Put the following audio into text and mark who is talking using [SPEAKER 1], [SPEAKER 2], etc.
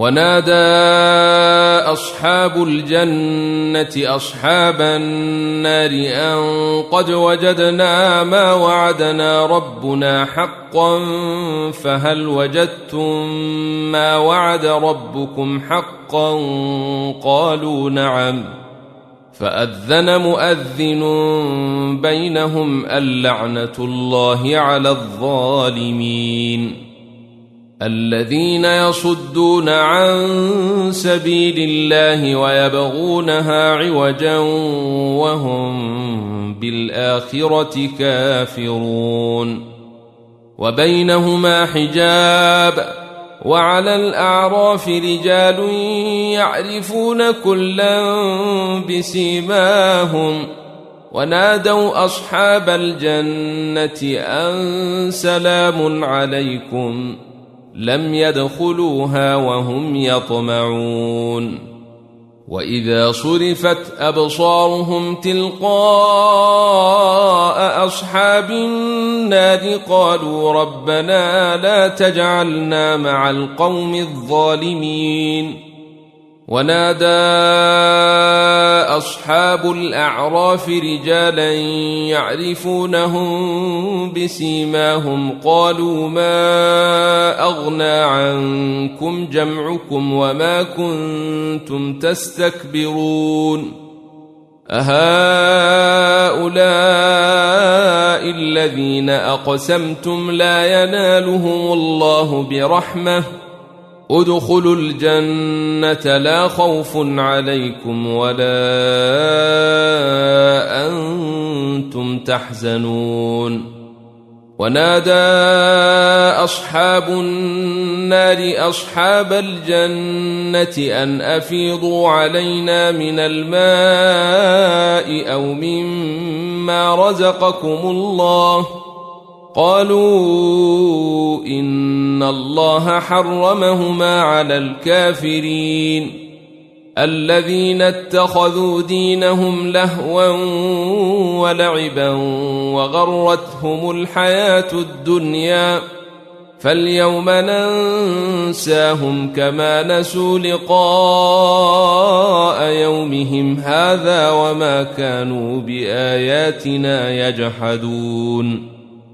[SPEAKER 1] ونادى أصحاب الجنة أصحاب النار أن قد وجدنا ما وعدنا ربنا حقا فهل وجدتم ما وعد ربكم حقا قالوا نعم فأذن مؤذن بينهم اللعنة الله على الظالمين الذين يصدون عن سبيل الله ويبغونها عوجا وهم بالآخرة كافرون وبينهما حجاب وعلى الأعراف رجال يعرفون كلا بسيماهم ونادوا أصحاب الجنة أن سلام عليكم لم يدخلوها وهم يطمعون وإذا صرفت أبصارهم تلقاء أصحاب النار قالوا ربنا لا تجعلنا مع القوم الظالمين ونادى أصحاب الأعراف رجالا يعرفونهم بسيماهم قالوا ما أغنى عنكم جمعكم وما كنتم تستكبرون أهؤلاء الذين أقسمتم لا ينالهم الله برحمة ادخلوا الجنة لا خوف عليكم ولا أنتم تحزنون ونادى أصحاب النار أصحاب الجنة أن أفيضوا علينا من الماء أو مما رزقكم الله قالوا إن الله حرمهما على الكافرين الذين اتخذوا دينهم لهوا ولعبا وغرتهم الحياة الدنيا فاليوم ننساهم كما نسوا لقاء يومهم هذا وما كانوا بآياتنا يجحدون